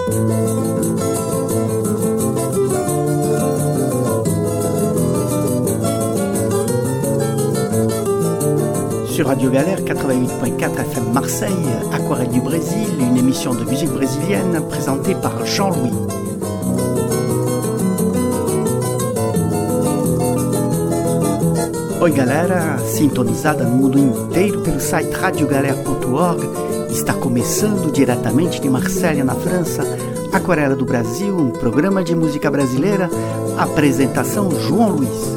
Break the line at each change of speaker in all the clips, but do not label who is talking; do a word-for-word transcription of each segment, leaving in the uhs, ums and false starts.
Sur Radio Galère quatre-vingt-huit point quatre F M Marseille, Aquarelle du Brésil, une émission de musique brésilienne présentée par Jean-Louis. Oi galera, sintonizada no mundo inteiro pelo site radio galera ponto org, está começando diretamente de Marselha, na França, Aquarela do Brasil, um programa de música brasileira, apresentação João Luiz.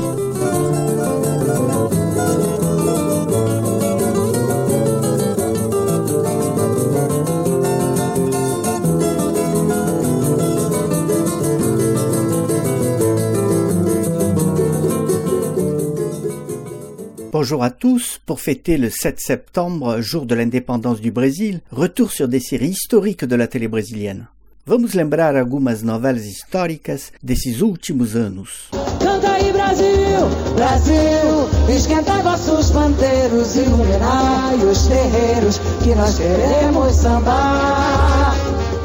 Bonjour à tous, pour fêter le sept septembre, jour de l'indépendance du Brésil, retour sur des séries historiques de la télé brésilienne. Vamos lembrar algumas novelas históricas desses últimos anos.
Canta aí Brasil, Brasil, esquentai vossos pandeiros, iluminai os terreiros, que nós queremos sambar.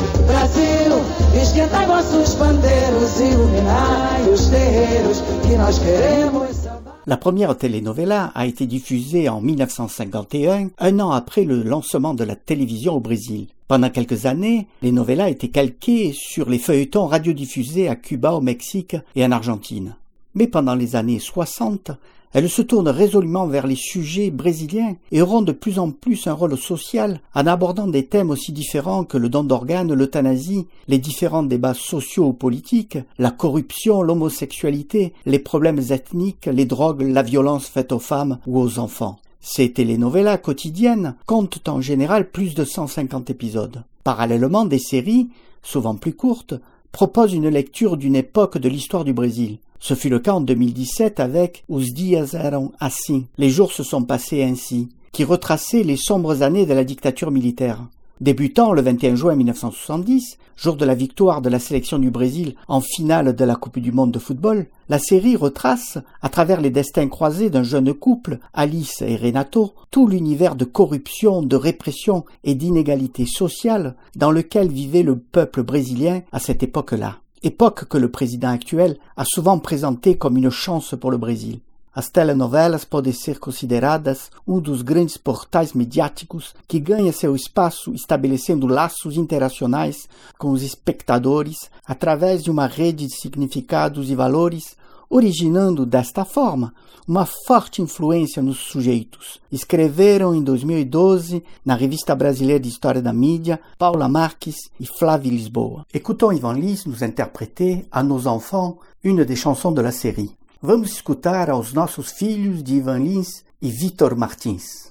Brasil, esquentai vossos pandeiros, iluminai os terreiros, que nós queremos sambar.
La première telenovela a été diffusée en mille neuf cent cinquante et un, un an après le lancement de la télévision au Brésil. Pendant quelques années, les novellas étaient calquées sur les feuilletons radiodiffusés à Cuba, au Mexique et en Argentine. Mais pendant les années soixante, elles se tournent résolument vers les sujets brésiliens et auront de plus en plus un rôle social en abordant des thèmes aussi différents que le don d'organes, l'euthanasie, les différents débats sociaux ou politiques, la corruption, l'homosexualité, les problèmes ethniques, les drogues, la violence faite aux femmes ou aux enfants. Ces telenovelas quotidiennes comptent en général plus de cent cinquante épisodes. Parallèlement, des séries, souvent plus courtes, proposent une lecture d'une époque de l'histoire du Brésil. Ce fut le cas en deux mille dix-sept avec Os dias eram assim, les jours se sont passés ainsi, qui retraçait les sombres années de la dictature militaire. Débutant le vingt et un juin mille neuf cent soixante-dix, jour de la victoire de la sélection du Brésil en finale de la Coupe du monde de football, la série retrace, à travers les destins croisés d'un jeune couple, Alice et Renato, tout l'univers de corruption, de répression et d'inégalité sociale dans lequel vivait le peuple brésilien à cette époque-là. Époque que le président actuel a souvent présentée comme une chance pour le Brésil. As telenovelas podem ser consideradas um dos grandes portais midiáticos que ganha seu espaço estabelecendo laços interacionais com os espectadores através de uma rede de significados e valores, originando desta forma uma forte influência nos sujeitos. Escreveram em dois mil e doze, na Revista Brasileira de História da Mídia, Paula Marques e Flávio Lisboa. Écoutons Ivan Lins nous interpréter à nos enfants une des chansons de la série. Vamos escutar aos nossos filhos de Ivan Lins e Vitor Martins.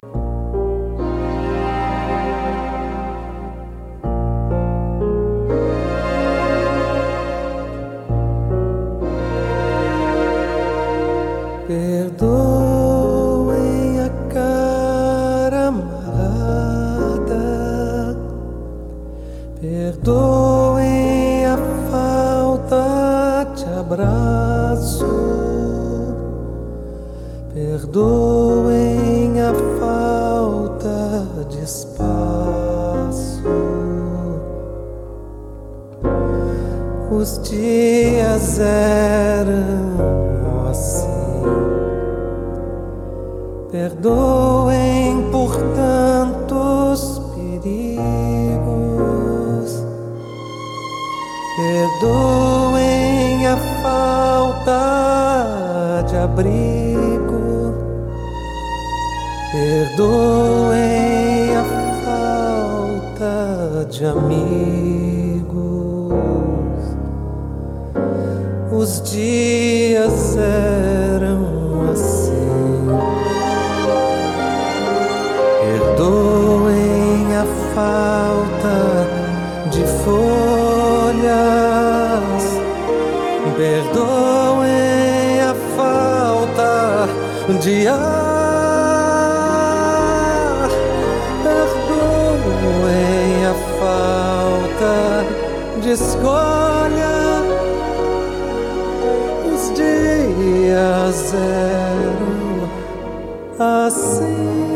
Perdoem a cara amarrada, perdoem a falta de abraço, perdoem a falta de espaço. Os dias eram assim. Perdoem por tantos perigos, perdoem a falta de abrigo, perdoem a falta de amigos. Os dias eram assim. Perdoem a falta de folhas, perdoem a falta de ar, perdoem a falta de escolha. Os dias eram assim.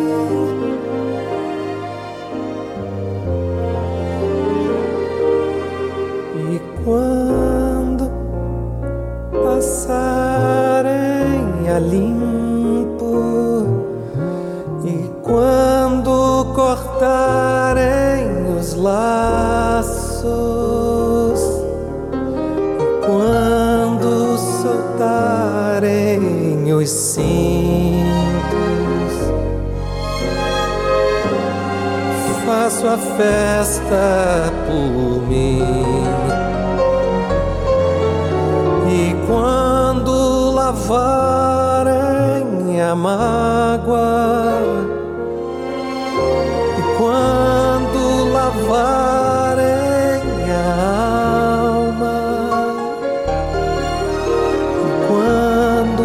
quando passarem a limpo e quando cortarem os laços e quando soltarem os cintos, faço a festa por mim. E quando lavarem a mágoa e quando lavarem a alma e quando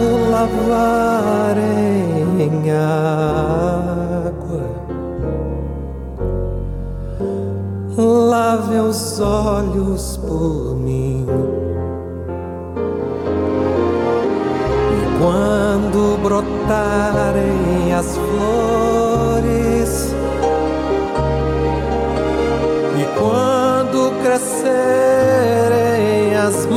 lavarem a água, lave os olhos por mim. Quando brotarem as flores e quando crescerem as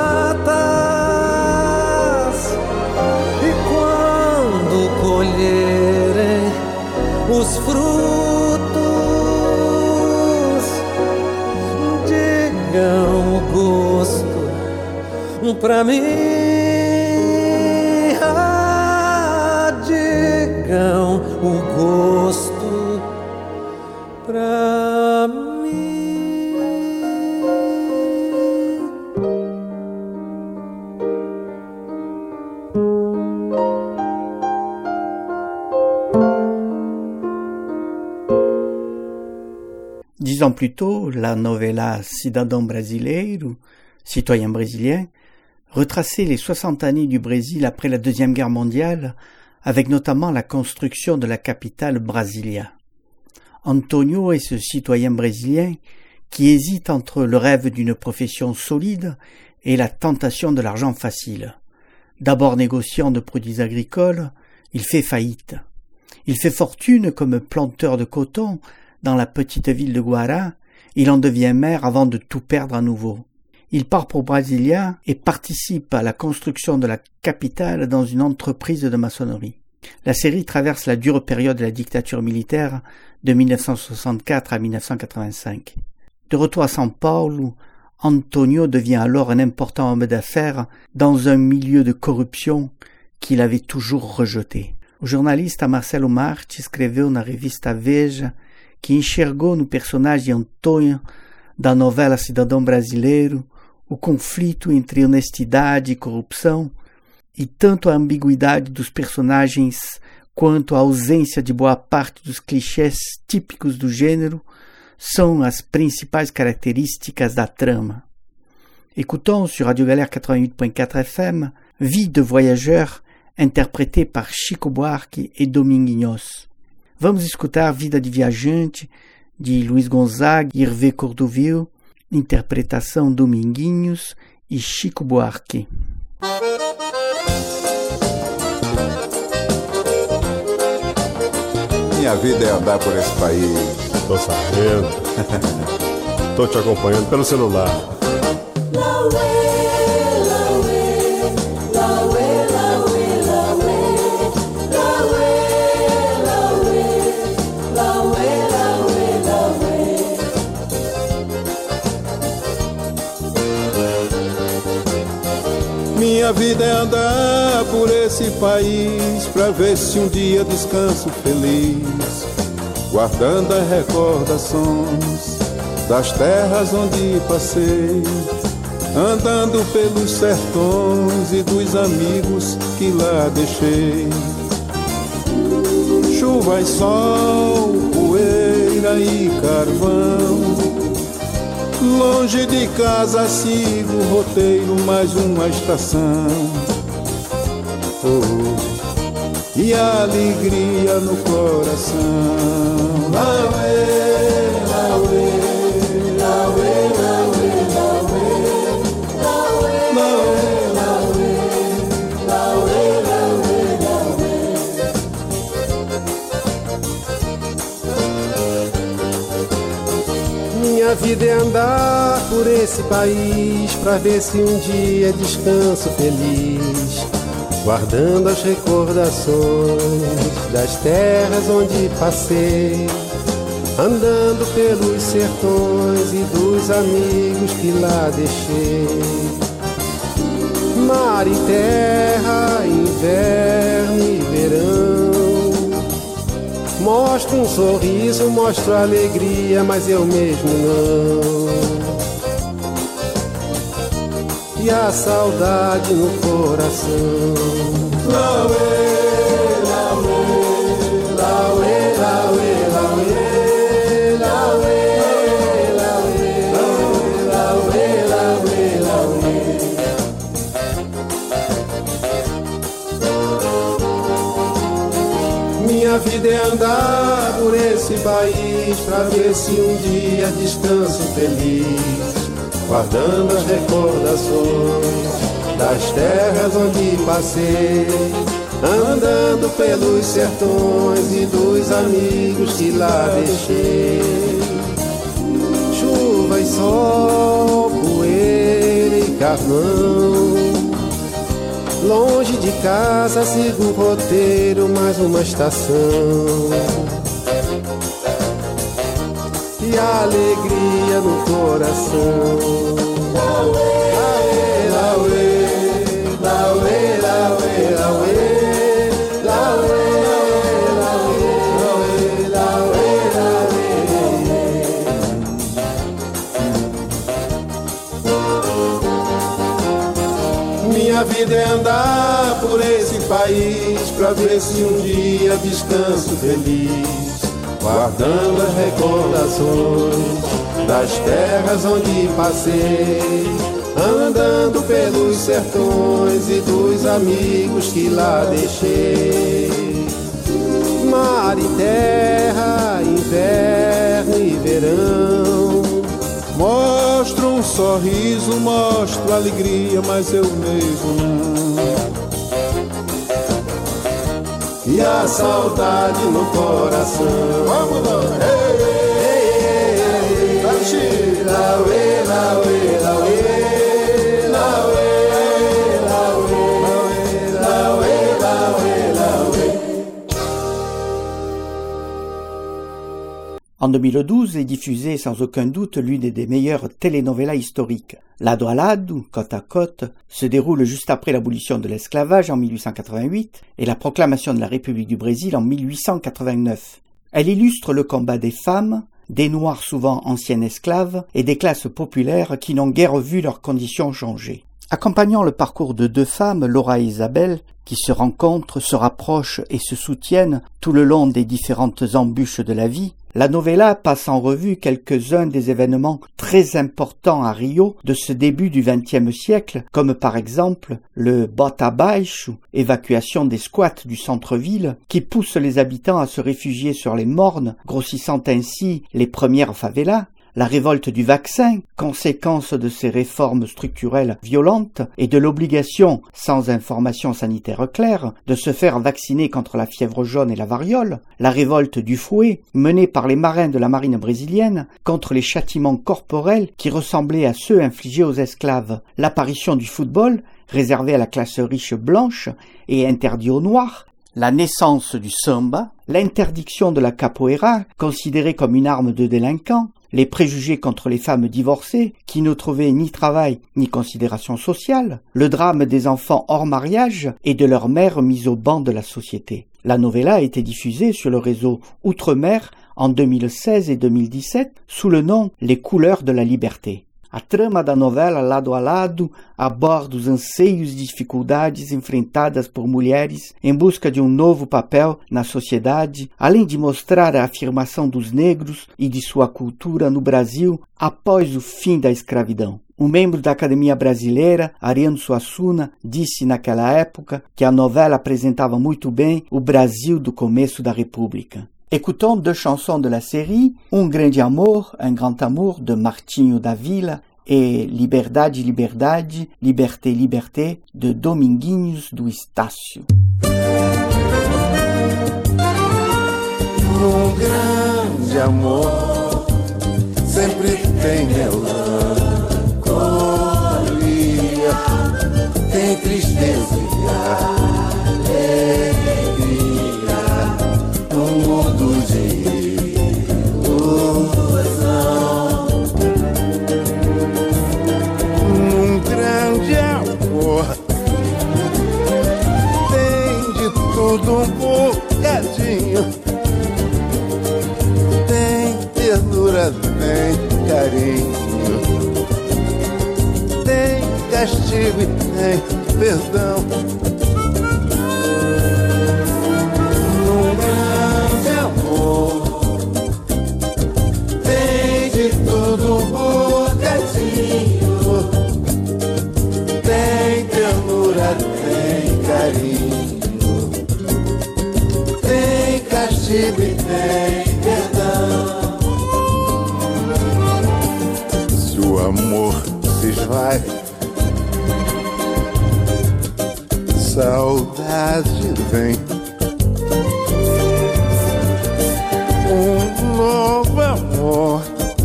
matas e quando colherem os frutos, digam o gosto pra mim. O gosto pra mim.
Dix ans plus tôt, la novela Cidadão Brasileiro, citoyen brésilien, retraçait les soixante années du Brésil après la Deuxième Guerre mondiale, avec notamment la construction de la capitale Brasilia. Antonio est ce citoyen brésilien qui hésite entre le rêve d'une profession solide et la tentation de l'argent facile. D'abord négociant de produits agricoles, il fait faillite. Il fait fortune comme planteur de coton dans la petite ville de Guará. Il en devient maire avant de tout perdre à nouveau. Il part pour Brasilia et participe à la construction de la capitale dans une entreprise de maçonnerie. La série traverse la dure période de la dictature militaire de mille neuf cent soixante-quatre à mille neuf cent quatre-vingt-cinq. De retour à São Paulo, Antonio devient alors un important homme d'affaires dans un milieu de corruption qu'il avait toujours rejeté. O jornalista Marcelo Marti escreveu na revista Veja que enxergou no personagem Antônio da novela Cidadão Brasileiro o conflito entre honestidade e corrupção, e tanto a ambiguidade dos personagens quanto a ausência de boa parte dos clichês típicos do gênero são as principais caractéristicas da trama. Écoutons sur Radio Galère quatre-vingt-huit point quatre F M Vie de voyageur, interprétée par Chico Buarque e Dominguinhos. Vamos escutar Vida de Viajante, de Luiz Gonzaga e Hervé Cordovil, interpretação Dominguinhos e Chico Buarque.
Minha vida é andar por esse país.
Tô sabendo. Tô te acompanhando pelo celular.
Minha vida é andar por esse país pra ver se um dia descanso feliz, guardando as recordações das terras onde passei, andando pelos sertões e dos amigos que lá deixei. Chuva e sol, poeira e carvão, longe de casa sigo o roteiro, mais uma estação. Oh, e a alegria no coração. Lauê, lauê, lauê, lauê, lauê, lauê, lauê, lauê, lauê, lauê.
Minha vida é andar por esse país pra ver se um dia descanso feliz, guardando as recordações das terras onde passei, andando pelos sertões e dos amigos que lá deixei. Mar e terra, inverno e verão, mostro um sorriso, mostro alegria, mas eu mesmo não. E a saudade no coração. Lauê, lauê, lauê, lauê, lauê, lauê, lauê, lauê, lauê, lauê. Minha vida é andar por esse país pra ver se um dia descanso feliz, guardando as recordações das terras onde passei, andando pelos sertões e dos amigos que lá deixei. Chuva e sol, poeira e carvão, longe de casa sigo o roteiro, mais uma estação. E a alegria no coração. Lauê, lauê, lauê, lauê, lauê, lauê, lauê, lauê, lauê. Minha vida é andar por esse país pra ver se um dia descanso feliz, guardando as recordações das terras onde passei, andando pelos sertões e dos amigos que lá deixei. Mar e terra, inverno e verão,
mostro um sorriso, mostro alegria, mas eu mesmo não.
E a saudade no coração. Vamos lá! Ei, ei, ei, ei, lauê, lauê, lauê, lauê, lauê, lauê, lauê, lauê.
En deux mille douze est diffusée sans aucun doute l'une des meilleures telenovelas historiques. Lado a Lado, côte à côte, se déroule juste après l'abolition de l'esclavage en mille huit cent quatre-vingt-huit et la proclamation de la République du Brésil en mille huit cent quatre-vingt-neuf. Elle illustre le combat des femmes, des Noirs souvent anciennes esclaves et des classes populaires qui n'ont guère vu leurs conditions changer. Accompagnant le parcours de deux femmes, Laura et Isabelle, qui se rencontrent, se rapprochent et se soutiennent tout le long des différentes embûches de la vie, la novella passe en revue quelques-uns des événements très importants à Rio de ce début du vingtième siècle, comme par exemple le Bota Baixo, évacuation des squats du centre-ville, qui pousse les habitants à se réfugier sur les mornes, grossissant ainsi les premières favelas, la révolte du vaccin, conséquence de ces réformes structurelles violentes et de l'obligation, sans information sanitaire claire, de se faire vacciner contre la fièvre jaune et la variole, la révolte du fouet, menée par les marins de la marine brésilienne contre les châtiments corporels qui ressemblaient à ceux infligés aux esclaves, l'apparition du football, réservé à la classe riche blanche et interdit aux noirs, la naissance du samba, l'interdiction de la capoeira, considérée comme une arme de délinquants, les préjugés contre les femmes divorcées qui ne trouvaient ni travail ni considération sociale, le drame des enfants hors mariage et de leurs mères mises au ban de la société. La novella a été diffusée sur le réseau Outre-mer en deux mille seize et deux mille dix-sept sous le nom Les couleurs de la liberté. A trama da novela Lado a Lado aborda os anseios e dificuldades enfrentadas por mulheres em busca de um novo papel na sociedade, além de mostrar a afirmação dos negros e de sua cultura no Brasil após o fim da escravidão. Um membro da Academia Brasileira, Ariano Suassuna, disse naquela época que a novela apresentava muito bem o Brasil do começo da República. Écoutons deux chansons de la série, Un Grande Amor, Un Grand Amour de Martinho da Vila et Liberdade, Liberdade, Liberté, Liberté de Dominguinhos do Estácio.
Um grande amor sempre tem meu lado, castigo e tem perdão. Num grande amor tem de tudo um bocadinho. Tem ternura, tem carinho, tem castigo e tem perdão. Se o amor se esvai, saudade vem. Um novo amor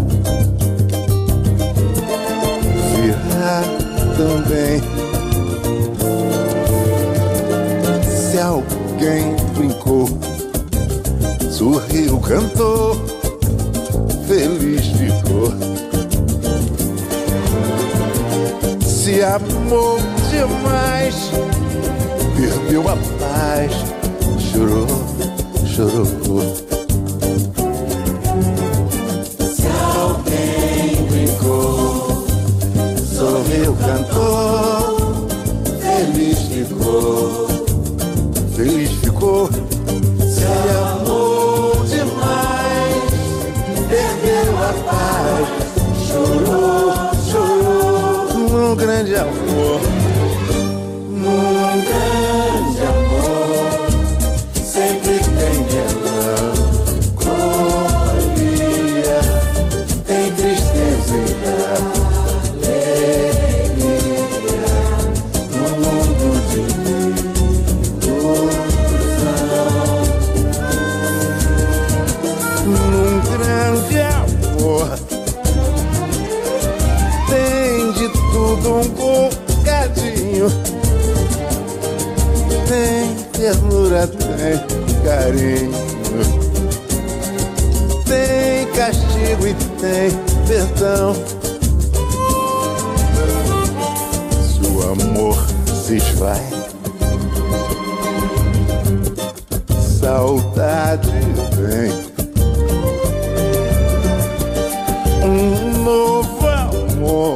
virá também. Se alguém brincou, sorriu, cantou, feliz ficou. Se amou demais, perdeu a paz, chorou, chorou. Se alguém brincou, sorriu, cantou, feliz ficou, feliz ficou. Se amou demais, perdeu a paz, chorou, chorou. Num grande amor, num grande amor, sempre tem melancolia, tem tristeza e alegria, no mundo de ilusão. Num grande amor tem de tudo um bocadinho. Tem ternura, tem carinho, tem castigo e tem perdão. Se o amor se esvai, saudade vem. Um novo amor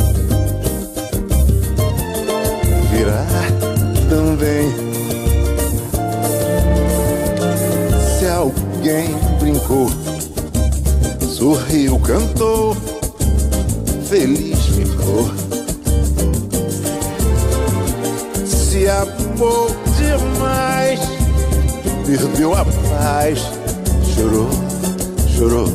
virá também. Se alguém brincou, sorriu, cantou, feliz ficou. Se amou demais, perdeu a paz, chorou, chorou.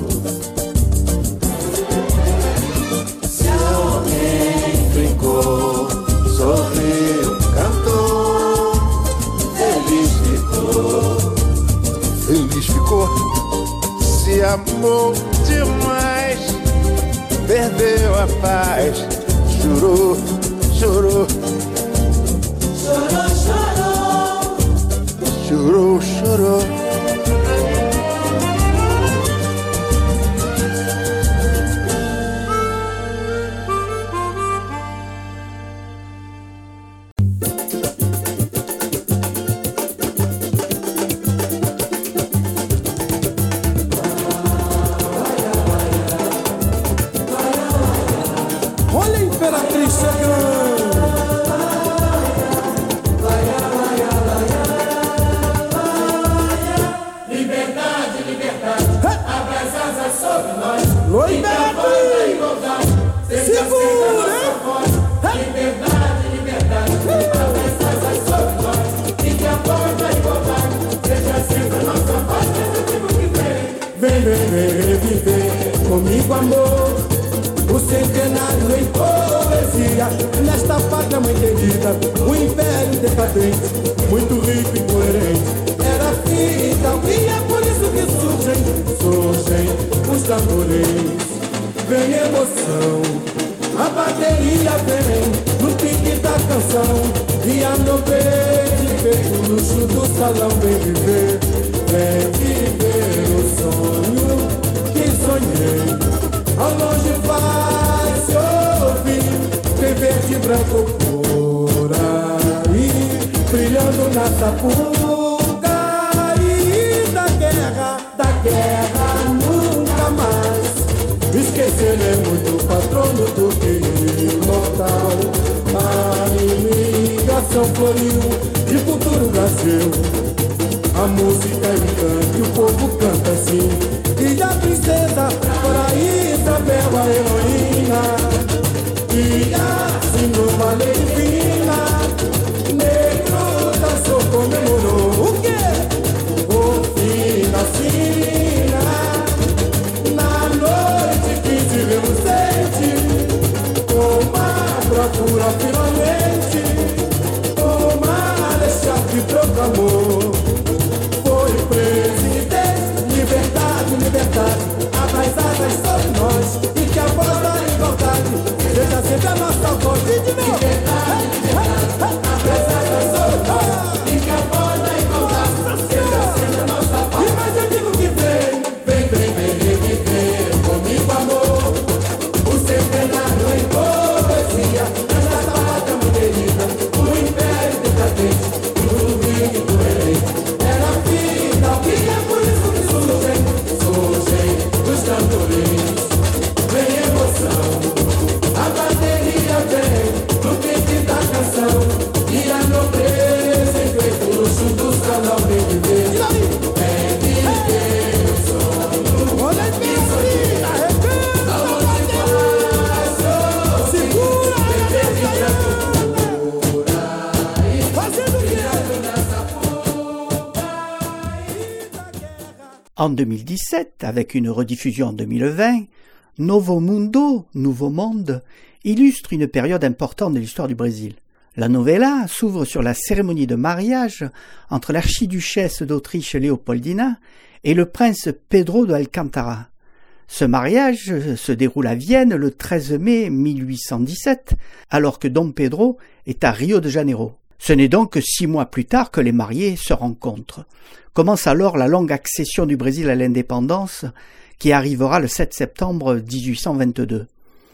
Se alguém brincou, sorriu, cantou, feliz ficou, feliz ficou. Se amou demais, perdeu a paz, chorou, chorou. Chorou, chorou. Chorou, chorou.
Olha a Imperatriz chegando.
Liberdade, liberdade, abre as asas sobre nós.
Oi,
Imperatriz, segura. Liberdade, liberdade, abre as asas sobre nós. E que a voz da igualdade seja sempre a nossa voz nesse tempo que vem.
Vem, vem, vem, viver comigo, amor. O centenário em poesia, nesta pátria mãe querida, o império decadente, muito rico e coerente, era fita, e é por isso que surgem, surgem os tambores. Vem emoção, a bateria vem, no pique da canção, e a nobreza feito o luxo do salão. Vem viver, vem viver o sonho que sonhei. Ao longe vai se ouvir, tem verde, branco por aí, brilhando na Sapucaí. Da guerra, da guerra nunca mais esqueceremos do patrono do que imortal. A coloriu de futuro Brasil. A música é um canto e o povo canta assim. Ilha princesa, paraíso, bela heroína. Ilha, senhora lei divina. Negro dançou, comemorou. O quê? O fim da sina. Na noite que tivemos sede, com uma bravura finalmente, com uma Alexandre que proclamou. Liberdade, abra as asas sobre nós e que a voz da igualdade seja sempre a nossa voz. E de novo. Liberdade, liberdade, abra as asas sobre nós e que a voz da igualdade seja sempre a nossa voz. E mais eu digo que vem, vem, vem, vem, vem, vem comigo, amor. O centenário em poesia, na nossa pátria muito querida, o império decadente, o rio do rei. Era a vida, e é por isso que surgem. Os tamborins, vem emoção, a bateria vem no pique da canção, e a nobreza enfeita o luxo do salão. Vem viver, vem viver o sonho. Olha a minha arrebenta, segura a cabeça, fazendo
En deux mille dix-sept, avec une rediffusion en deux mille vingt, Novo Mundo, Nouveau Monde, illustre une période importante de l'histoire du Brésil. La novela s'ouvre sur la cérémonie de mariage entre l'archiduchesse d'Autriche Léopoldina et le prince Pedro de Alcântara. Ce mariage se déroule à Vienne le treize mai mille huit cent dix-sept, alors que Dom Pedro est à Rio de Janeiro. Ce n'est donc que six mois plus tard que les mariés se rencontrent. Commence alors la longue accession du Brésil à l'indépendance qui arrivera le sept septembre dix-huit cent vingt-deux.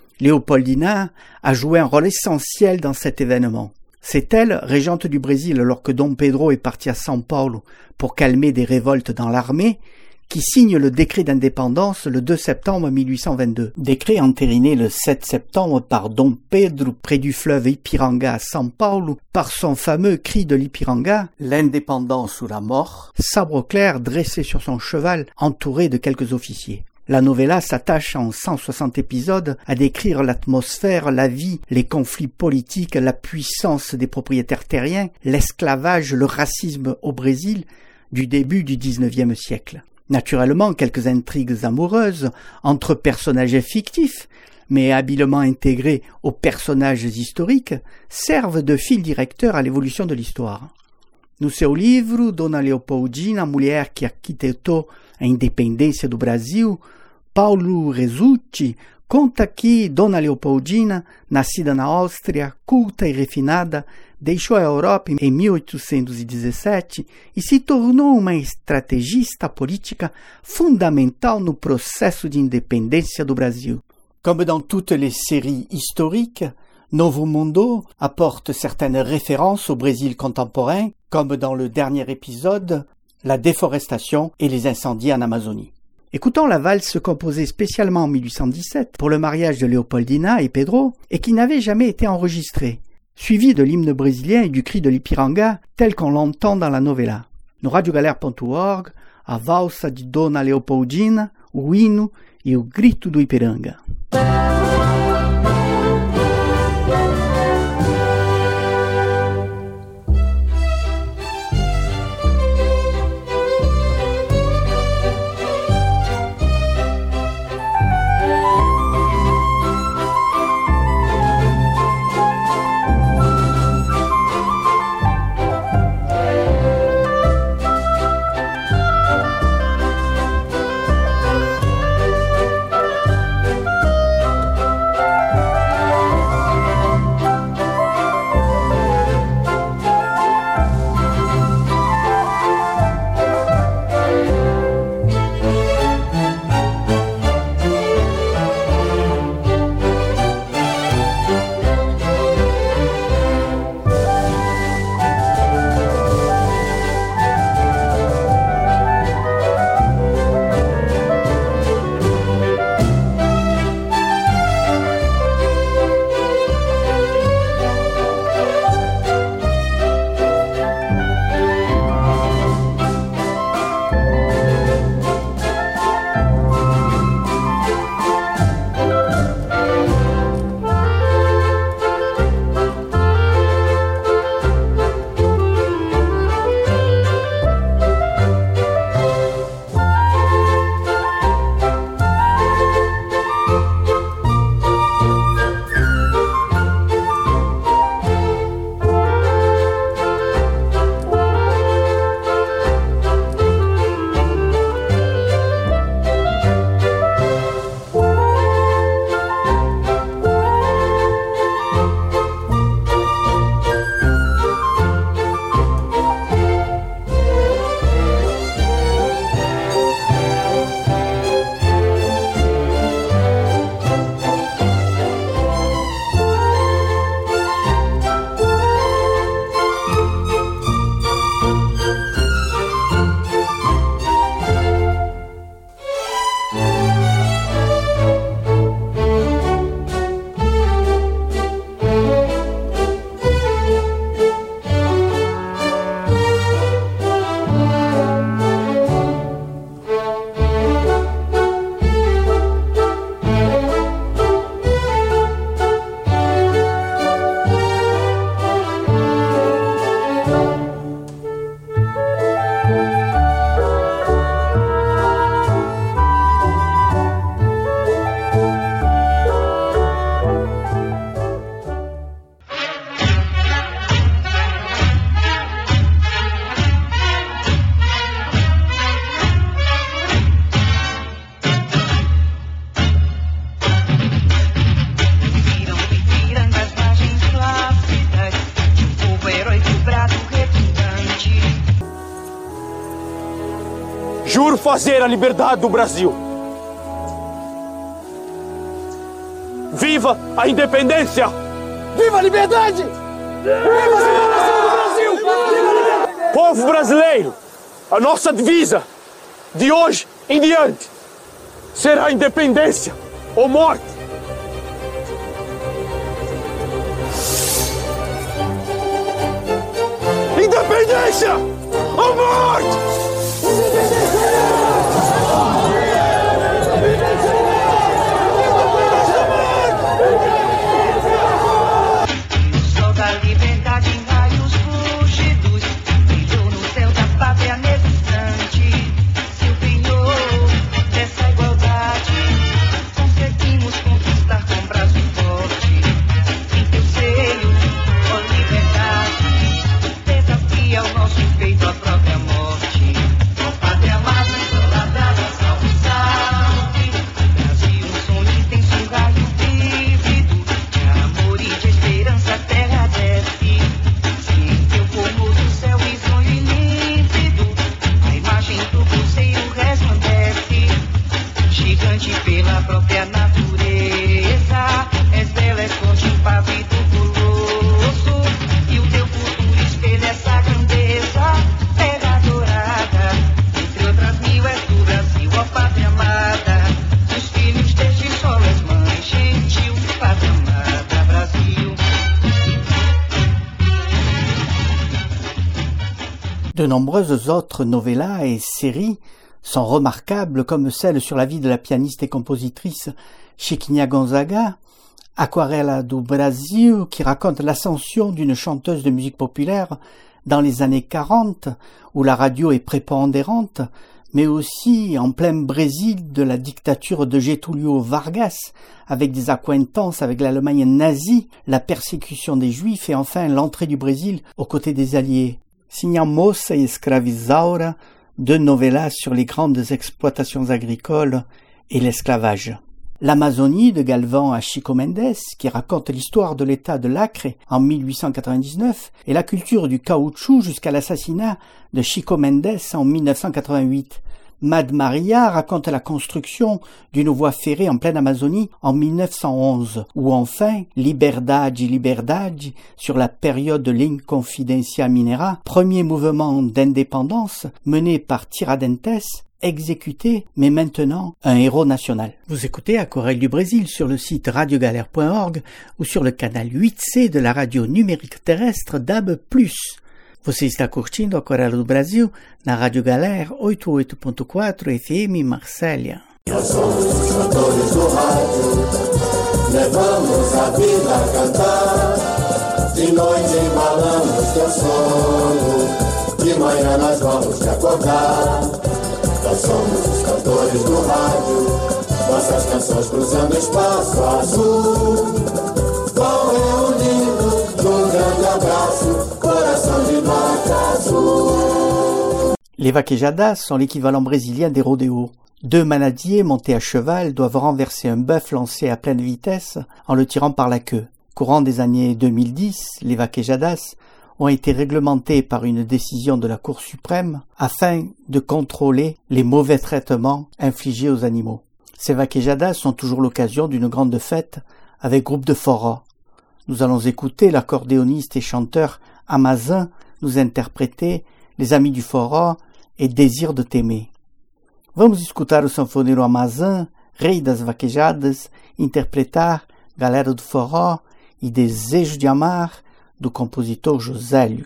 Léopoldina a joué un rôle essentiel dans cet événement. C'est elle, régente du Brésil alors que Dom Pedro est parti à São Paulo pour calmer des révoltes dans l'armée, qui signe le décret d'indépendance le deux septembre mille huit cent vingt-deux. Décret entériné le sept septembre par Dom Pedro près du fleuve Ipiranga à São Paulo par son fameux cri de l'Ipiranga, l'indépendance ou la mort, sabre clair dressé sur son cheval entouré de quelques officiers. La novella s'attache en cent soixante épisodes à décrire l'atmosphère, la vie, les conflits politiques, la puissance des propriétaires terriens, l'esclavage, le racisme au Brésil du début du dix-neuvième siècle. Naturellement, quelques intrigues amoureuses entre personnages fictifs, mais habilement intégrés aux personnages historiques, servent de fil directeur à l'évolution de l'histoire. No seu livro, Dona Leopoldina, a mulher que arquitetou a independência do Brasil, Paulo Resutti conta que Dona Leopoldina, nascida na Áustria, culta e refinada, deixou a Europa em mil oitocentos e dezessete e se tornou uma estrategista política fundamental no processo de independência do Brasil. Comme dans toutes les séries historiques, Novo Mundo apporte certaines références au Brésil contemporain, comme dans le dernier épisode, la déforestation et les incendies en Amazonie. Écoutons la valse composée spécialement en mille huit cent dix-sept pour le mariage de Léopoldina et Pedro et qui n'avait jamais été enregistrée, suivie de l'hymne brésilien et du cri de l'Ipiranga tel qu'on l'entend dans la novela. No radiogalera ponto org, a valsa de Dona Leopoldina, o hino e o grito do Ipiranga.
Juro fazer a liberdade do Brasil. Viva a independência!
Viva a liberdade! Viva a separação do Brasil! Viva a liberdade!
Povo brasileiro, a nossa divisa de hoje em diante será independência ou morte. Independência ou morte!
Sol da liberdade em raios fugidos brilhou no céu da pátria nesse instante. Se o penhor dessa igualdade conseguimos conquistar com braço forte. Em teu seio, ó liberdade, desafia o nosso peito a própria morte. Ó pátria amada, isolada, salve, salve. Brasil, um sonho intenso, um raio vívido de amor e de esperança, terra desce. Se em teu formoso céu risonho e límpido a imagem do cruzeiro resplandece. Gigante pela própria natureza, és bela, és forte, impávido, colosso. E o teu futuro espelha essa grandeza, terra dourada. Entre outras mil és do Brasil, ó pátria amada. Os filhos deste sol és mãe gentil, pátria amada, Brasil.
De nombreuses autres novellas et séries sont remarquables, comme celle sur la vie de la pianiste et compositrice Chiquinha Gonzaga, Aquarela do Brasil, qui raconte l'ascension d'une chanteuse de musique populaire dans les années quarante, où la radio est prépondérante, mais aussi en plein Brésil de la dictature de Getúlio Vargas, avec des accointances avec l'Allemagne nazie, la persécution des Juifs et enfin l'entrée du Brésil aux côtés des Alliés. Sinha Moça e Escravizaura, deux novellas sur les grandes exploitations agricoles et l'esclavage. L'Amazonie de Galvão à Chico Mendes, qui raconte l'histoire de l'État de l'Acre en mille huit cent quatre-vingt-dix-neuf et la culture du caoutchouc jusqu'à l'assassinat de Chico Mendes en mille neuf cent quatre-vingt-huit. Mad Maria raconte la construction d'une voie ferrée en pleine Amazonie en mille neuf cent onze, ou enfin Liberdade, Liberdade sur la période de l'Inconfidencia Minera, premier mouvement d'indépendance mené par Tiradentes, exécuté, mais maintenant un héros national. Vous écoutez Aquarelle du Brésil sur le site radio galère point org ou sur le canal huit C de la radio numérique terrestre D A B plus. Você está curtindo Aquarela do Brasil na Rádio Galera oitenta e oito ponto quatro F M Marsella.
Nós somos os cantores do rádio, levamos a vida a cantar. De noite embalamos teu sono, de manhã nós vamos te acordar. Nós somos os cantores do rádio, nossas canções cruzando espaço azul. Vão reunindo num grande abraço, coração de nota azul.
Les vaquejadas sont l'équivalent brésilien des rodéos. Deux manadiers montés à cheval doivent renverser un bœuf lancé à pleine vitesse en le tirant par la queue. Courant des années deux mille dix, les vaquejadas ont été réglementés par une décision de la Cour suprême afin de contrôler les mauvais traitements infligés aux animaux. Ces vaquejadas sont toujours l'occasion d'une grande fête avec groupe de forró. Nous allons écouter l'accordéoniste et chanteur Amazon nous interpréter Les Amis du Forró et Désir de t'aimer. Vamos escutar o sanfoneiro Amazon, rei das vaquejadas, interpretar Galera do Forró e Desejo de Amar, do compositor Josélio.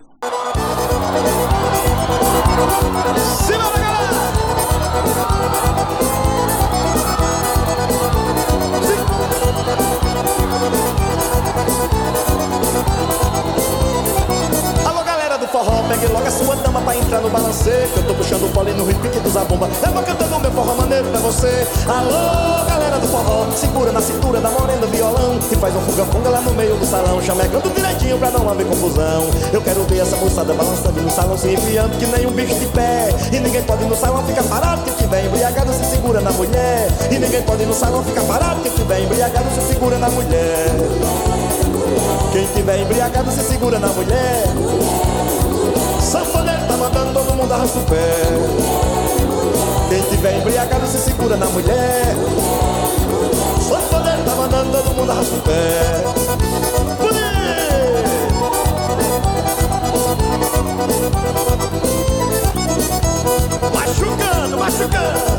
Pegue logo a sua dama pra entrar no balancê, que eu tô puxando o pole no repique do zabumba. Eu vou cantando meu forró maneiro pra você. Alô, galera do forró, segura na cintura da morena violão e faz um funga-funga lá no meio do salão, chamegando direitinho pra não haver confusão. Eu quero ver essa moçada balançando no salão, se enfiando que nem um bicho de pé. E ninguém pode no salão ficar parado, quem tiver embriagado se segura na mulher. E ninguém pode no salão ficar parado, quem tiver embriagado se segura na mulher. Quem tiver embriagado se segura na mulher. Sanfoneiro tá mandando todo mundo arrasta o pé. Quem tiver embriagado se segura na mulher. Sanfoneiro tá mandando todo mundo arrasta o pé. Machucando, machucando.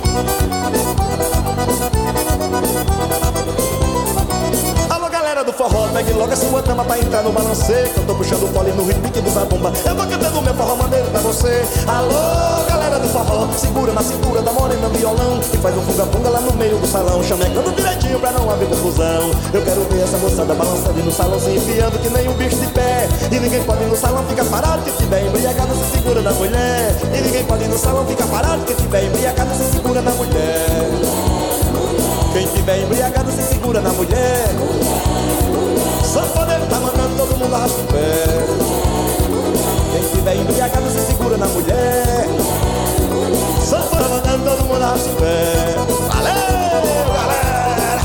Alô galera do forró, pegue logo a sua dama pra entrar no balancê, que eu tô puxando o pole no ritmo do zabumba. Eu vou cantando meu forró maneiro pra você. Alô galera do forró, segura na cintura da morena violão e faz um funga-funga lá no meio do salão, chamecando direitinho pra não haver confusão. Eu quero ver essa moçada balançando no salão, se enfiando que nem um bicho de pé. E ninguém pode ir no salão ficar parado, que tiver embriagado se segura na mulher. E ninguém pode ir no salão ficar parado, que tiver embriagado se segura na mulher. Quem tiver embriagado se segura na mulher. Sanfoneiro tá mandando todo mundo arrasta o pé. Quem tiver embriagado se segura na mulher. Sanfoneiro tá mandando todo mundo arrasta o pé. Valeu, galera!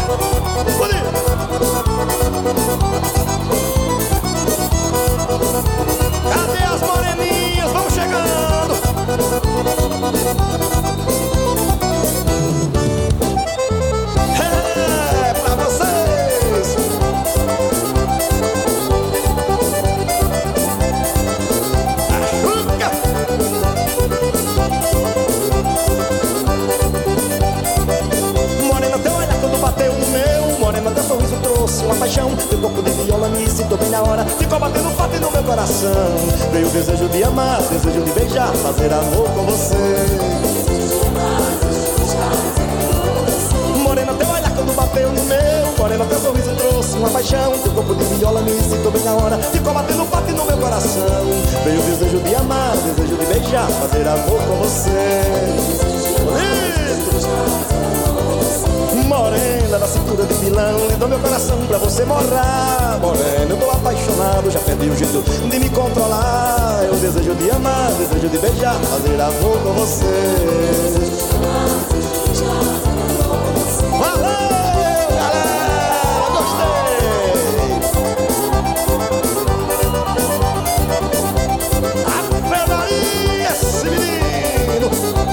Cadê as moreninhas? Vamos chegando! É pra vocês! Achuca! Morena, teu olhar quando bateu no meu. Morena, teu sorriso trouxe uma paixão. Teu corpo de viola me citou bem na hora. Ficou batendo forte no meu coração. Veio o desejo de amar, desejo de beijar, fazer amor com você. Morena, teu olhar quando bateu no meu. Morena, teu sorriso trouxe uma paixão. Teu corpo de viola me citou bem na hora. Ficou batendo forte no meu coração. Veio o desejo de amar, desejo de beijar, fazer amor com você. Morena, na cintura de pilão, lhe dou meu coração pra você morar. Morena, eu tô apaixonado, já perdi o jeito de me controlar. Eu desejo de amar, desejo de beijar, fazer amor com você. Valeu, galera, gostei. Aprenda aí esse menino.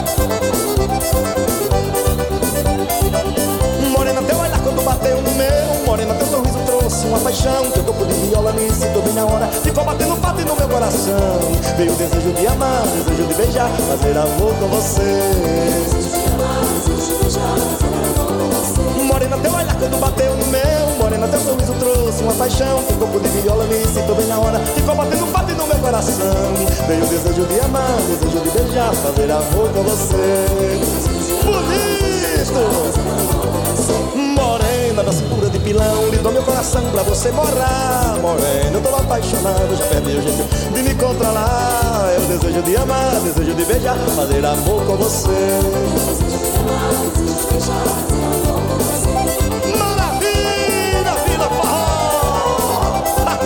Morena, teu olhar quando bateu no meu. Morena, teu sorriso trouxe uma paixão. Teu corpo de viola me citou bem na hora. Ficou batendo forte no meu coração. Veio o desejo de amar, desejo de beijar, fazer amor com você. Morena, teu olhar quando bateu no meu. Morena, teu sorriso trouxe uma paixão. Teu corpo de viola me citou bem na hora. Ficou batendo forte no meu coração. Veio o desejo de amar, desejo de beijar, fazer amor com você. Bonito! Morena, da cintura de pilão, lhe dou meu coração pra você morar. Morena, eu tô apaixonado, já perdi o jeito de me controlar. Eu desejo de amar, desejo de beijar, fazer amor com você. Maravilha, Vila Forró!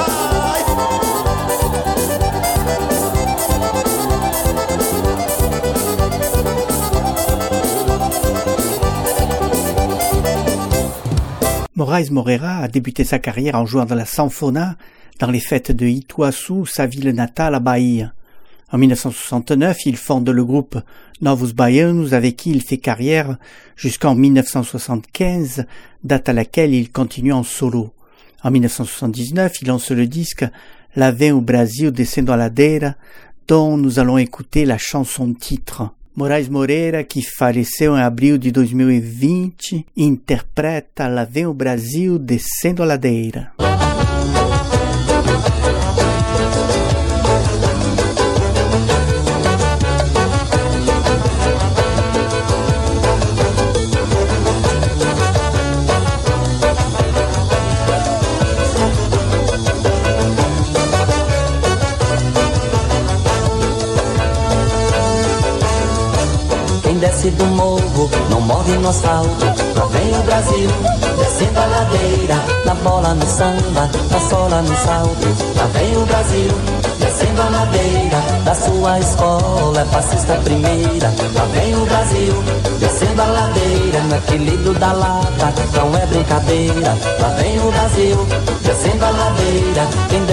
Moraes Moreira a débuté sa carrière en jouant dans la sanfona dans les fêtes de Ituaçu, sa ville natale à Bahia. En mille neuf cent soixante-neuf, il fonde le groupe Novos Baianos avec qui il fait carrière jusqu'en mille neuf cent soixante-quinze, date à laquelle il continue en solo. En mille neuf cent soixante-dix-neuf, il lance le disque Lá vem o Brasil descendo a ladeira, dont nous allons écouter la chanson titre. Moraes Moreira, que faleceu em abril de dois mil e vinte, interpreta Lá vem o Brasil descendo a ladeira.
Desce do morro, não morre no asfalto. Lá vem o Brasil, descendo a ladeira. Na bola, no samba, na sola, no salto. Lá vem o Brasil, descendo a ladeira. Da sua escola, é passista primeira. Lá vem o Brasil, descendo a ladeira. No equilíbrio da lata, não é brincadeira. Lá vem o Brasil, descendo a ladeira. Quem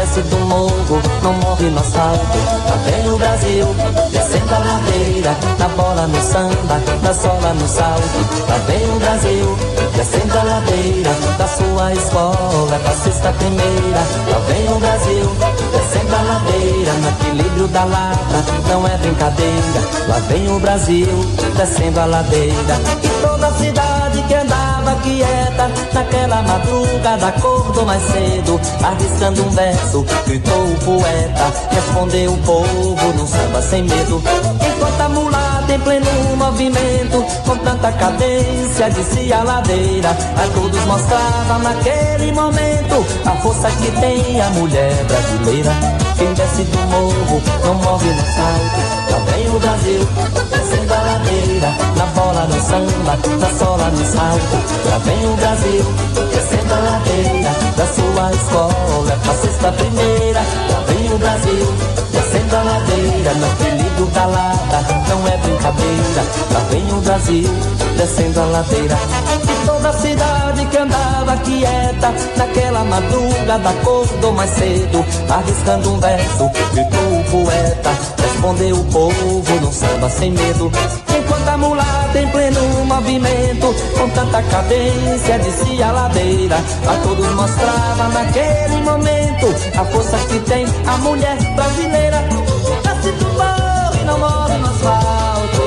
desce do morro não morre no asfalto. Lá vem o Brasil, descendo a ladeira, na bola, no samba, na sola, no salto. Lá vem o Brasil, descendo a ladeira, da sua escola, da sexta primeira. Lá vem o Brasil, descendo a ladeira, no equilíbrio da lavra, não é brincadeira. Lá vem o Brasil, descendo a ladeira. E toda a cidade que andava quieta, naquela madrugada acordou mais cedo, arriscando um verso, gritou o poeta, respondeu o povo num samba sem medo. Enquanto a mulata em pleno movimento, com tanta cadência descia a ladeira, a todos mostrava naquele momento a força que tem a mulher brasileira. Quem desce do morro não morre no salto. Lá vem o Brasil, descendo a ladeira, na bola, no samba, na sola, no salto. Lá vem o Brasil, descendo a ladeira, da sua escola, pra sexta primeira. Lá vem o Brasil, descendo a ladeira, no equilíbrio da lata, não é brincadeira. Lá vem o Brasil, descendo a ladeira. E toda a cidade que andava quieta, naquela madrugada acordou mais cedo, arriscando um verso, gritou o poeta, respondeu o povo num samba sem medo. Enquanto a mulata em pleno movimento, com tanta cadência descia a ladeira, a todos mostrava naquele momento a força que tem a mulher brasileira. Desce do morro e não morre no asfalto.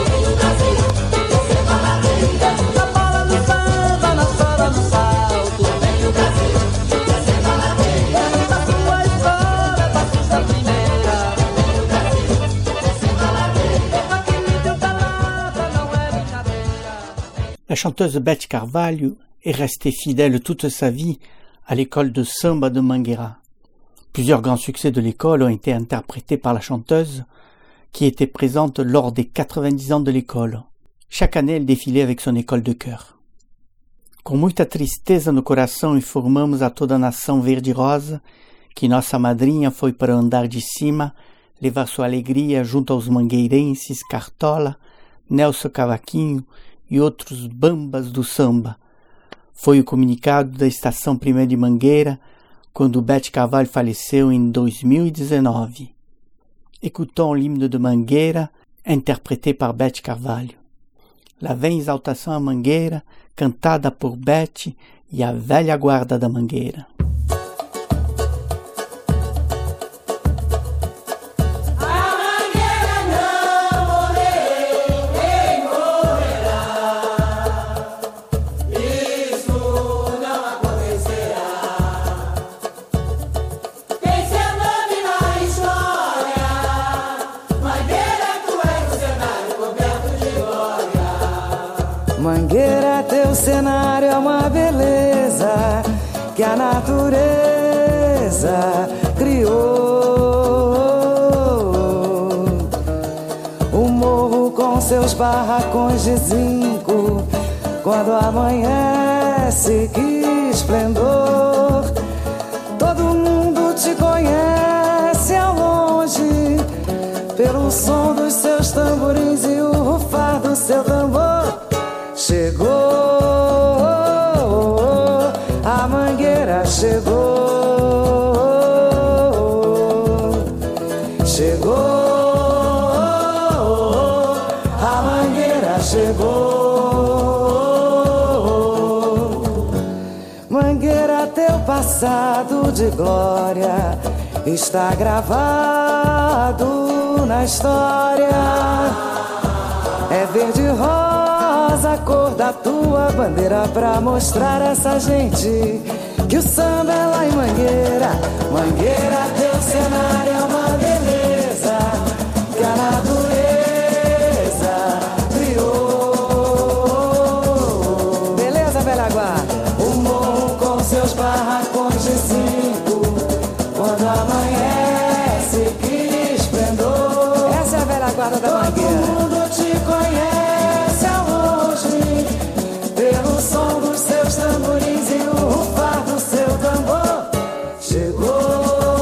Descendo a ladeira, na bola, no samba, na sola, no salto. Vem o Brasil, descendo a ladeira, na sua escola, da sexta primeira. Vem o Brasil, descendo a ladeira, no equilíbrio da lata, não é brincadeira.
La chanteuse Beth Carvalho est restée fidèle toute sa vie à l'école de samba de Mangueira. Plusieurs grands succès de l'école ont été interprétés par la chanteuse, qui était présente lors des quatre-vingt-dix ans de l'école. Chaque année, elle défilait avec son école de chœur. Com muita tristeza no coração, informamos a toda a nação verde-rosa que nossa madrinha foi para o andar de cima levar sua alegria junto aos mangueirenses Cartola, Nelson Cavaquinho e outros bambas do samba. Foi o comunicado da Estação Primeira de Mangueira quando Beth Carvalho faleceu em dois mil e dezenove. Écoutons l'hymne de Mangueira, interprété par Beth Carvalho. Lá vem exaltação a Mangueira, cantada por Beth e a velha guarda da Mangueira.
Mangueira, teu cenário é uma beleza que a natureza criou. O morro com seus barracões de zinco, quando amanhece, que esplendor. Todo mundo te conhece ao longe, pelo som dos seus tamborins e o rufar do seu tambor. Chegou, a Mangueira chegou. Chegou, a Mangueira chegou. Mangueira, teu passado de glória está gravado na história. É verde e rosa a cor da tua bandeira, pra mostrar a essa gente que o samba é lá em Mangueira. Mangueira, teu cenário é uma beleza que a natureza criou. Beleza, velha guarda? O morro com seus barracões de cinco, quando amanhece, que esplendor. Essa é a velha guarda da Mangueira. Todo mundo te conhece ao longe, pelo som dos seus tamborins e o rufar do seu tambor. Chegou,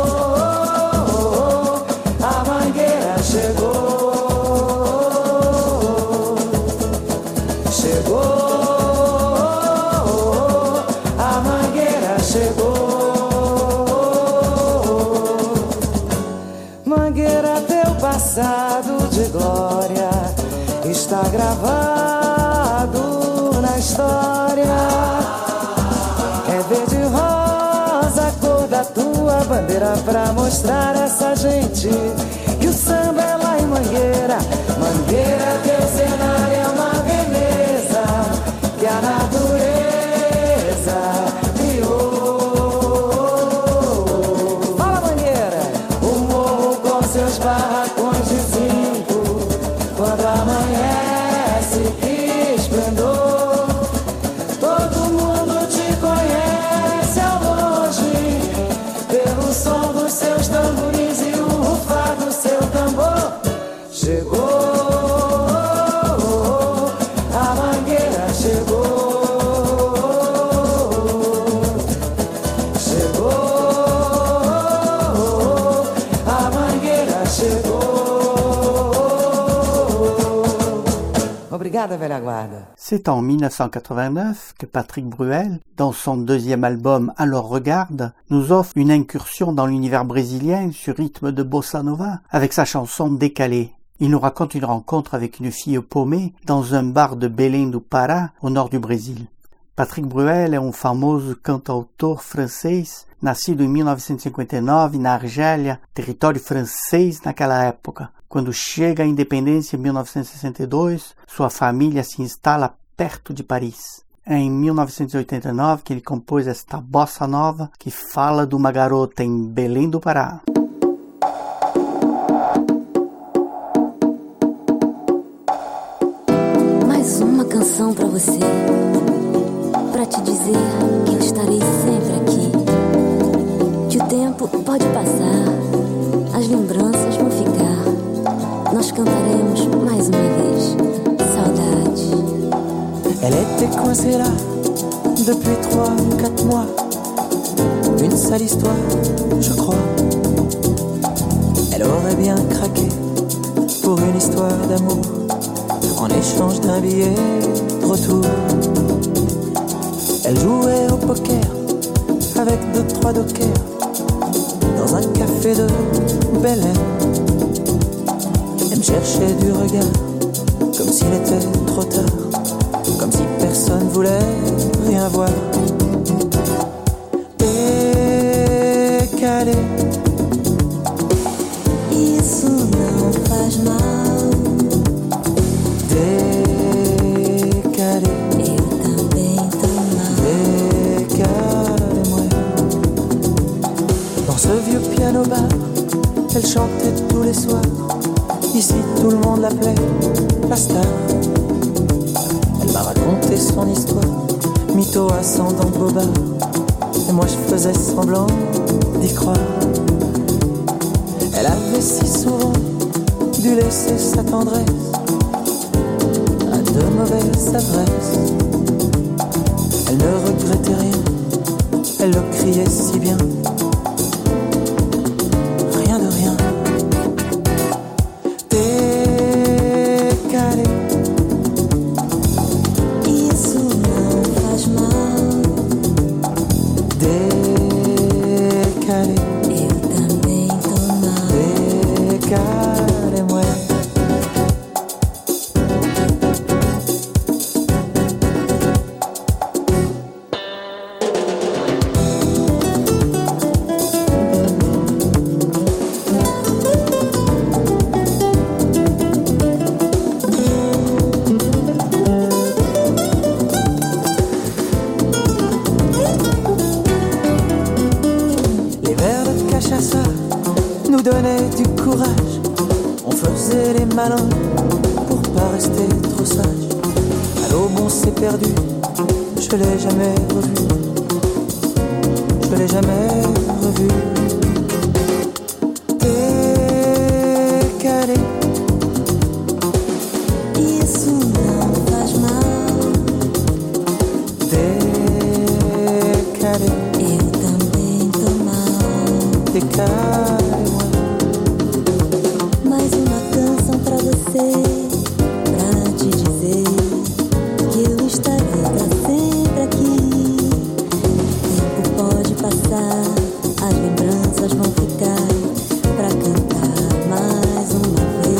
passado de glória está gravado na história. É verde e rosa a cor da tua bandeira pra mostrar a essa gente que o samba é lá em Mangueira. Mangueira, teu cenário é uma beleza que a natureza criou. Fala, Mangueira! O morro com seus barracões de zinco, quando amanhece, que esplendor. Todo mundo te conhece ao longe, pelo som dos seus tamborins e o rufar do seu tambor. Chegou, a Mangueira chegou, chegou, a Mangueira chegou. Obrigada, velha guarda.
C'est en mille neuf cent quatre-vingt-neuf que Patrick Bruel, dans son deuxième album Alors Regarde, nous offre une incursion dans l'univers brésilien sur rythme de bossa nova avec sa chanson Décalée. Il nous raconte une rencontre avec une fille paumée dans un bar de Belém do Pará, au nord du Brésil. Patrick Bruel é um famoso cantautor francês, nascido em mil novecentos e cinquenta e nove na Argélia, território francês naquela época. Quando chega à independência em mil novecentos e sessenta e dois, sua família se instala perto de Paris. É em mil novecentos e oitenta e nove que ele compôs esta bossa nova que fala de uma garota em Belém do Pará.
Mais uma canção pra você, pra te dizer que eu estarei sempre aqui, que o tempo pode passar, as lembranças vão ficar, nós cantaremos mais uma vez, saudade.
Elle était coincée là depuis trois ou quatre mois. Une sale histoire, je crois. Elle aurait bien craqué pour une histoire d'amour en échange d'un billet de retour. Elle jouait au poker avec deux, trois dockers dans un café de Belém. Elle me cherchait du regard comme s'il était trop tard, comme si personne voulait rien voir. Décalé,
isso não faz mal.
Décalé,
eu também tô mal.
Décalé-moi. Dans ce vieux piano bar, elle chantait tous les soirs. Ici tout le monde l'appelait la star. Elle m'a raconté son histoire, mytho ascendant bobard, et moi je faisais semblant d'y croire. Elle avait si souvent dû laisser sa tendresse à de mauvaises adresses. Elle ne regrettait rien, elle le criait si bien, rien de rien. Décalé,
Isso não faz mal.
décalé,
Eu também tô mal.
décalé-moi. Les verres de cachaça nous donnaient du courage. On faisait les malins pour pas rester trop sage. À l'aube on s'est perdu, je l'ai jamais revu, je l'ai jamais revu. Décalé,
Isso não faz mal.
décalé,
Eu também tô mal.
décalé-moi.
Mais uma canção pra você, pra te dizer que eu estarei pra sempre aqui. O tempo pode passar, as lembranças vão ficar, pra cantar mais uma vez.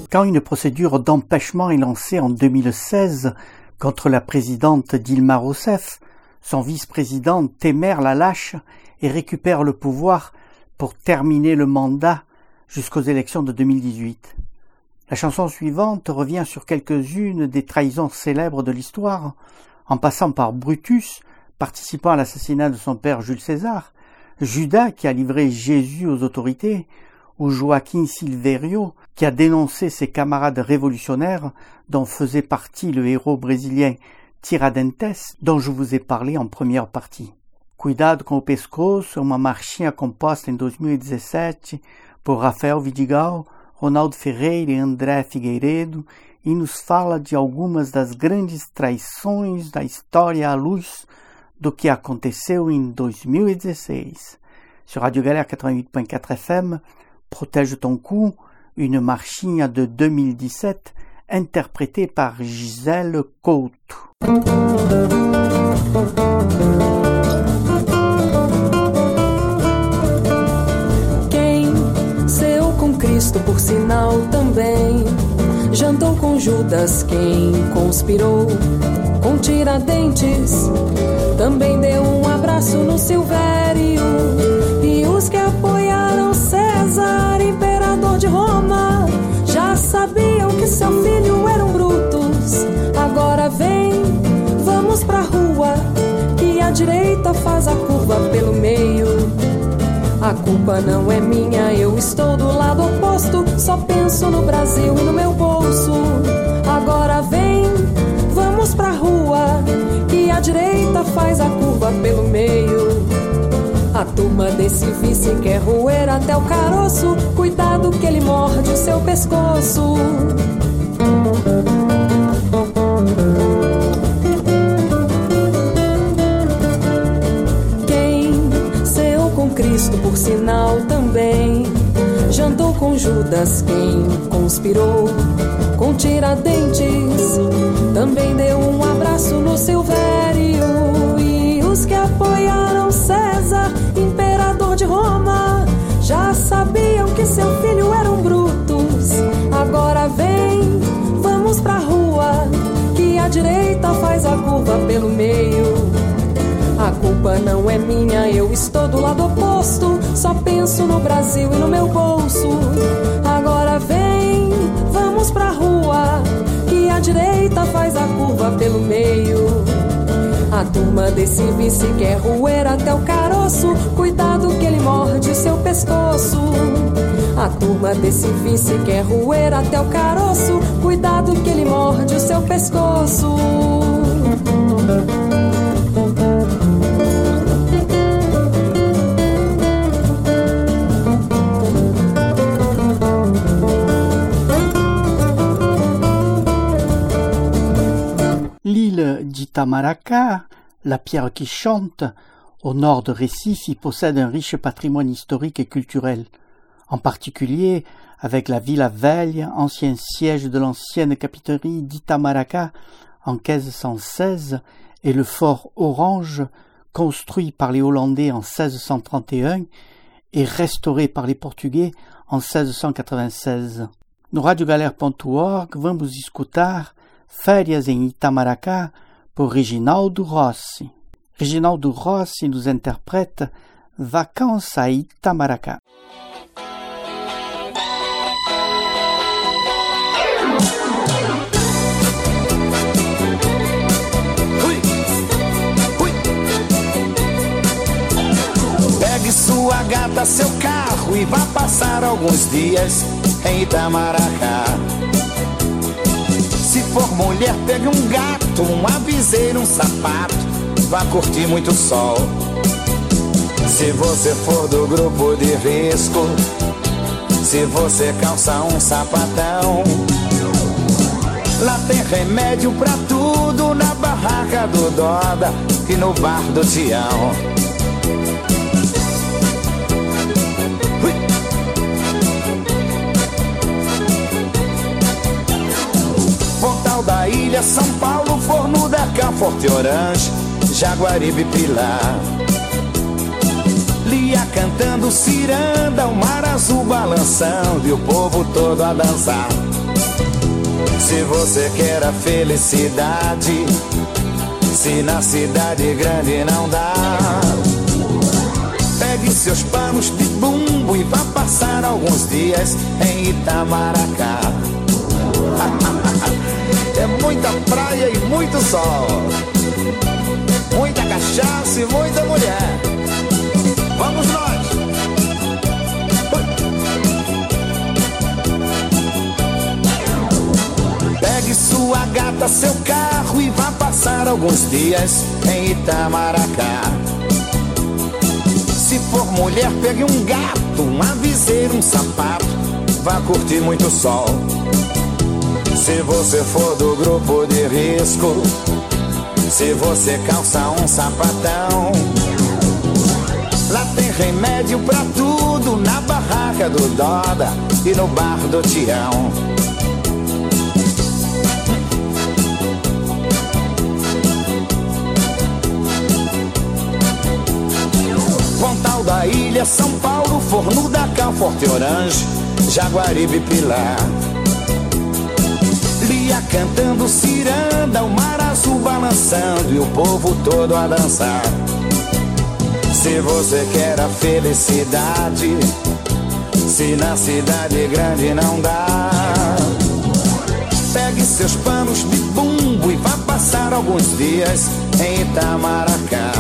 quand une procédure d'empêchement est lancée en deux mille seize contre la présidente Dilma Rousseff, son vice-président Temer la lâche et récupère le pouvoir pour terminer le mandat jusqu'aux élections de deux mille dix-huit. La chanson suivante revient sur quelques-unes des trahisons célèbres de l'histoire, en passant par Brutus, participant à l'assassinat de son père Jules César, Judas qui a livré Jésus aux autorités, ou Joaquim Silverio qui a dénoncé ses camarades révolutionnaires dont faisait partie le héros brésilien Tiradentes, dont je vous ai parlé en première partie. Cuidado com o pescoço, uma marchinha composta em dois mil e dezessete por Rafael Vidigal, Ronaldo Ferreira e André Figueiredo, e nos fala de algumas das grandes traições da história à luz do que aconteceu em dois mil e dezesseis. Sur Radio Galère quatre-vingt-huit point quatre F M, Protège ton cou, une marchinha de deux mille dix-sept, interprétée par Gisèle Couto.
Quem ceou com Cristo, por sinal também jantou com Judas, quem conspirou com Tiradentes, também deu um abraço no Silvério, e os que apoiaram César, imperador de Roma, já sabiam que seu filho eram brutos. Agora vem, vamos pra rua, que a direita faz a curva pelo meio. A culpa não é minha, eu estou do lado oposto, só penso no Brasil e no meu bolso. Agora vem, vamos pra rua, que a direita faz a curva pelo meio. A turma desse vice quer roer até o caroço, cuidado que ele morde o seu pescoço. Quem ceou com Cristo, por sinal também jantou com Judas, quem conspirou com Tiradentes, também deu um abraço no Silvério, e os que apoiaram César, imperador de Roma, já sabiam que seu filho eram brutos. Agora vem, vamos pra rua, que a direita faz a curva pelo meio. A culpa não é minha, eu estou do lado oposto, só penso no Brasil e no meu bolso. Agora vem, vamos pra rua, que a direita faz a curva pelo meio. A turma desse vice quer roer até o caroço, cuidado que ele morde o seu pescoço. A turma desse vice quer roer até o caroço, cuidado que ele morde o seu pescoço.
L'île d'Itamaracá, la pierre qui chante, au nord de Recife, y possède un riche patrimoine historique et culturel, en particulier avec la Vila Velha, ancien siège de l'ancienne capitairie d'Itamaracá en quinze cent seize, et le fort Orange, construit par les Hollandais en seize cent trente et un et restauré par les Portugais en seize cent quatre-vingt-seize. No radio galère ponto org vamos escutar Férias em Itamaracá por Reginaldo Rossi. Reginaldo Rossi nous interprète Vacances à Itamaracá.
Pegue sua gata, seu carro e vá passar alguns dias em Itamaracá. Se for mulher, pegue um gato, uma viseira, um sapato, vá curtir muito sol. Se você for do grupo de risco, se você calça um sapatão, lá tem remédio pra tudo na barraca do Doda e no bar do Tião. Pontal da Ilha, São Paulo, Forno da Cá, Forte Orange, Jaguaribe, Pilar. Lia cantando ciranda, o mar azul balançando e o povo todo a dançar. Se você quer a felicidade, se na cidade grande não dá, pegue seus panos de bumbo e vá passar alguns dias em Itamaracá. É muita praia e muito sol, muita cachaça e muita mulher. Vamos nós! Pegue sua gata, seu carro e vá passar alguns dias em Itamaracá. Se for mulher, pegue um gato, um aviseiro, um sapato, vá curtir muito sol. Se você for do grupo de risco, se você calça um sapatão, lá tem remédio pra tudo, na barraca do Doda e no bar do Tião. Pontal da Ilha, São Paulo, Forno da Cal, Forte Orange, Jaguaribe, Pilar. Lia cantando ciranda, o mar azul balançando e o povo todo a dançar. Se você quer a felicidade, se na cidade grande não dá, pegue seus panos de bumbo e vá passar alguns dias em Itamaracá.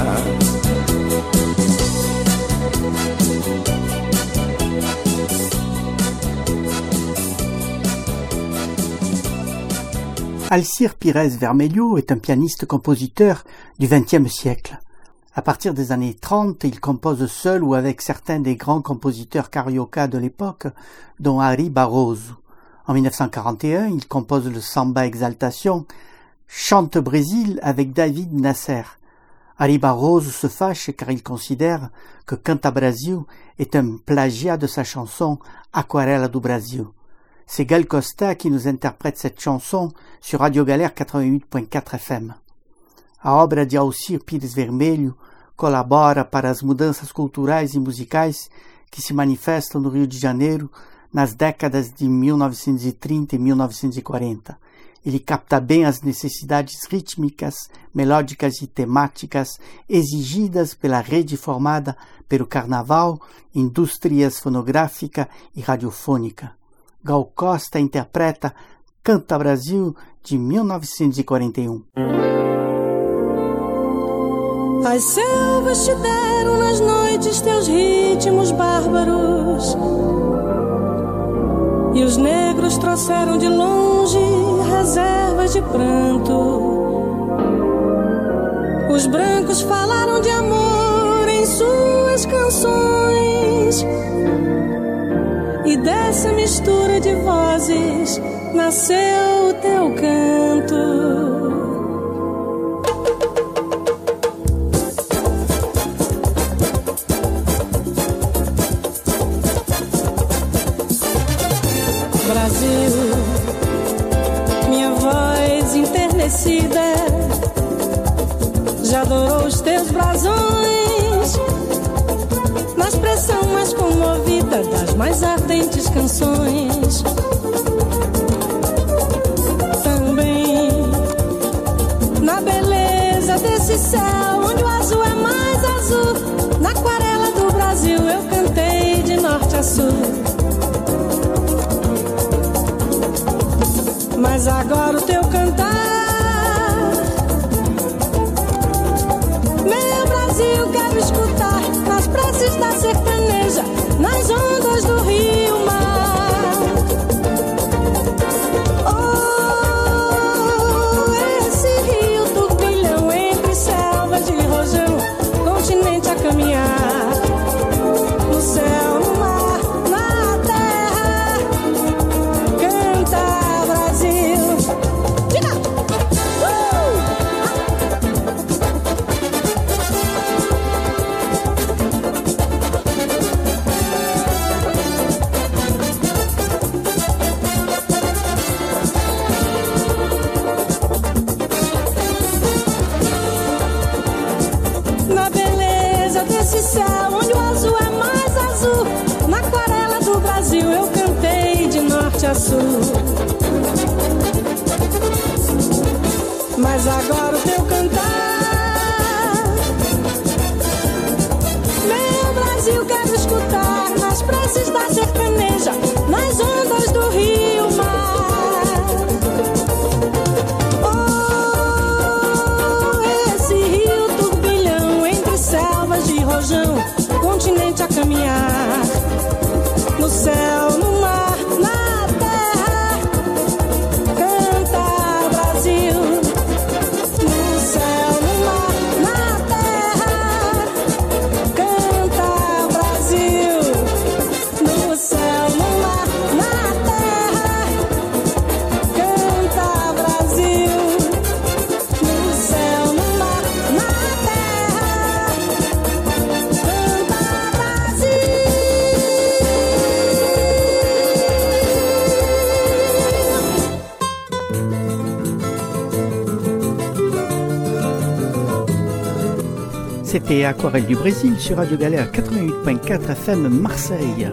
Alcir Pires Vermelho est un pianiste-compositeur du vingtième siècle. À partir des années trente, il compose seul ou avec certains des grands compositeurs carioca de l'époque, dont Ari Barroso. En mille neuf cent quarante et un, il compose le samba Exaltation, chante Brésil avec David Nasser. Ari Barroso se fâche car il considère que Canta Brasil est un plagiat de sa chanson Aquarela do Brasil. C'est Gal Costa qui nous interprète cette chanson sur Radio Galère quatre-vingt-huit point quatre F M. A obra de Alcir Pires Vermelho colabora para as mudanças culturais e musicais que se manifestam no Rio de Janeiro nas décadas de mil novecentos e trinta e mil novecentos e quarenta. Ele capta bem as necessidades rítmicas, melódicas e temáticas exigidas pela rede formada pelo carnaval, indústrias fonográfica e radiofônica. Gal Costa interpreta Canta Brasil, de mil novecentos e quarenta e um.
As selvas te deram nas noites teus ritmos bárbaros, e os negros trouxeram de longe reservas de pranto. Os brancos falaram de amor em suas canções, e dessa mistura de vozes nasceu teu canto. Brasil, minha voz enternecida já adorou os teus brasões, na expressão mais comovida das mais ardentes canções. Também na beleza desse céu onde o azul é mais azul, na aquarela do Brasil eu cantei de norte a sul. Mas agora o teu cantar, meu Brasil, quero escutar nas preces da sertaneja, nas ondas do rio mar. Oh, esse rio turbilhão entre selvas de rojão, continente a caminhar, no céu, no mar, na terra, canta Brasil. Diga! Uh! Na beleza desse céu onde o azul é mais azul, na aquarela do Brasil eu cantei de norte a sul. doces da sertaneja, nas ondas do rio mar. Oh, esse rio turbilhão entre selvas de rojão, continente a caminhar, no céu, no mar, na terra, canta Brasil. No céu, no mar, na terra, canta Brasil. No céu, no mar, na terra, canta Brasil. No céu, no mar, na terra, canta Brasil.
C'était Aquarelle du Brésil sur Radio Galère quatre-vingt-huit ponto quatro F M Marseille.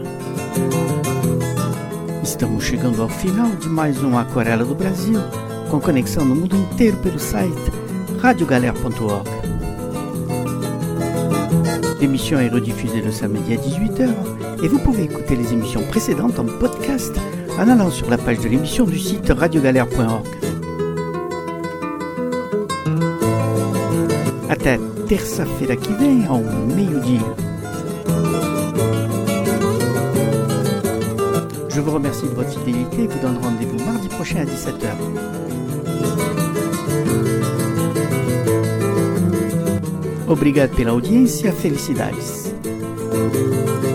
Estamos chegando ao final de mais um Aquarela do Brasil, com conexão no mundo inteiro pelo site radio galère ponto org. L'émission est rediffusée le samedi à dix-huit heures et vous pouvez écouter les émissions précédentes en podcast en allant sur la page de l'émission du site radio galère ponto org. Até terça-feira que vem, ao meio-dia. Je vous remercie de votre fidélité et vous donne rendez-vous mardi prochain à dix-sept heures. Obrigado pela audiência, felicidades.